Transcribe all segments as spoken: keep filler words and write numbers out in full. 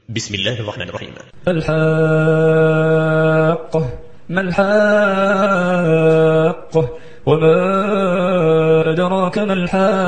بسم الله الرحمن الرحيم. الحاقة ما الحاقة وما أدراك ما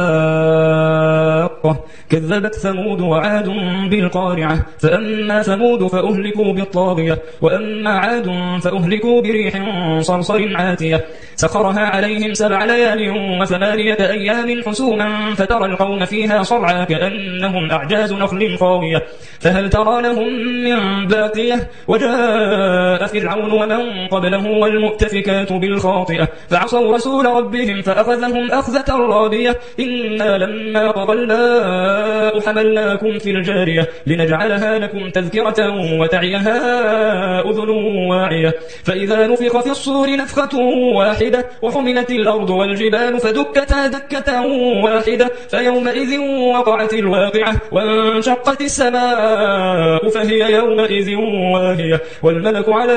الحاقة كذبت ثمود وعاد بالقارعة فأما ثمود فأهلكوا بالطاغية وأما عاد فأهلكوا بريح صرصر عاتية سخرها عليهم سبع ليال وثمانية أيام حسوما فترى القوم فيها صرعى كأنهم أعجاز نخل خاوية فهل ترى لهم من باقية وجاء فرعون ومن قبله والمؤتفكات بالخاطئة فعصوا رسول ربهم فأخذهم أخذة رابية إنا لما قضى الماء حملناكم في الجارية لنجعلها لكم تذكرة وتعيها أذن واعية فإذا نفخ في الصور نفخة واحدة وحملت الأرض والجبال فدكتا دكة واحدة فيومئذ وقعت الواقعة وانشقت السماء فهي يومئذ واهية والملك على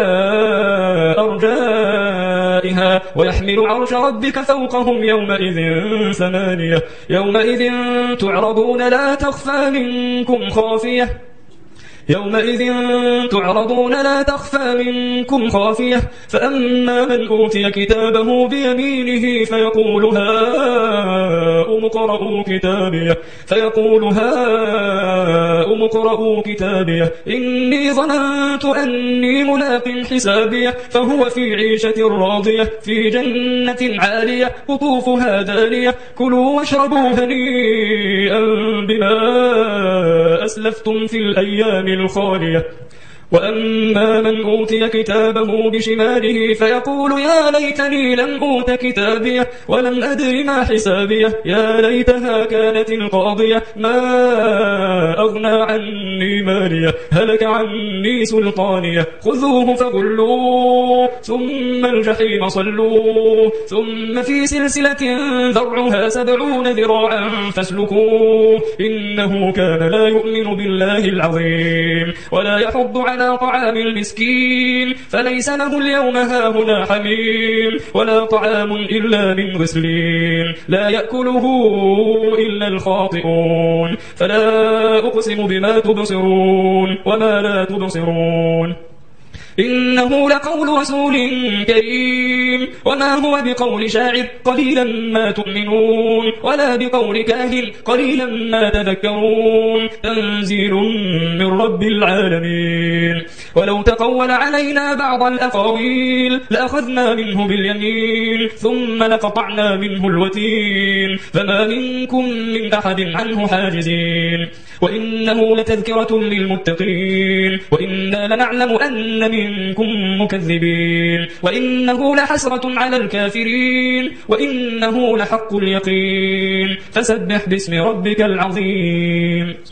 أرجائها ويحمل عرش ربك فوقهم يومئذ ثمانية يومئذ تعرضون لا تخفى منكم خافية يومئذ تعرضون لا تخفى منكم خافية فأما من أوتي كتابه بيمينه فيقول هاؤم اقرءوا كتابيه فيقول هاؤم اقرءوا كتابيه إني ظننت أني ملاق حسابيه فهو في عيشة راضية في جنة عالية قطوفها دانية كلوا واشربوا هنيئا بما أسلفتم في الأيام الخالية وأما من أوتي كتابه بشماله فيقول يا ليتني لم أوت كتابيه ولم أدر ما حسابيه يا ليتها كانت القاضية ما أغنى عني ماليه هلك عني سلطانيه خذوه فغلوه ثم الجحيم صلوه ثم في سلسلة ذرعها سبعون ذراعا فاسلكوه إنه كان لا يؤمن بالله العظيم ولا يحض على طعام المسكين فليس له اليوم هاهنا حميم ولا طعام إلا من غسلين لا يأكله إلا الخاطئون فلا أقسم بما تبصرون وما لا تبصرون إنه لقول رسول كريم وما هو بقول شاعر قليلا ما تؤمنون ولا بقول كاهن قليلا ما تذكرون تنزيل من رب العالمين ولو تقول علينا بعض الأقاويل لأخذنا منه باليمين ثم لقطعنا منه الوتين فما منكم من أحد عنه حاجزين وإنه لتذكرة للمتقين وإنا لنعلم أن منكم مكذبين وإنه لحسرة على الكافرين وإنه لحق اليقين فسبح باسم ربك العظيم.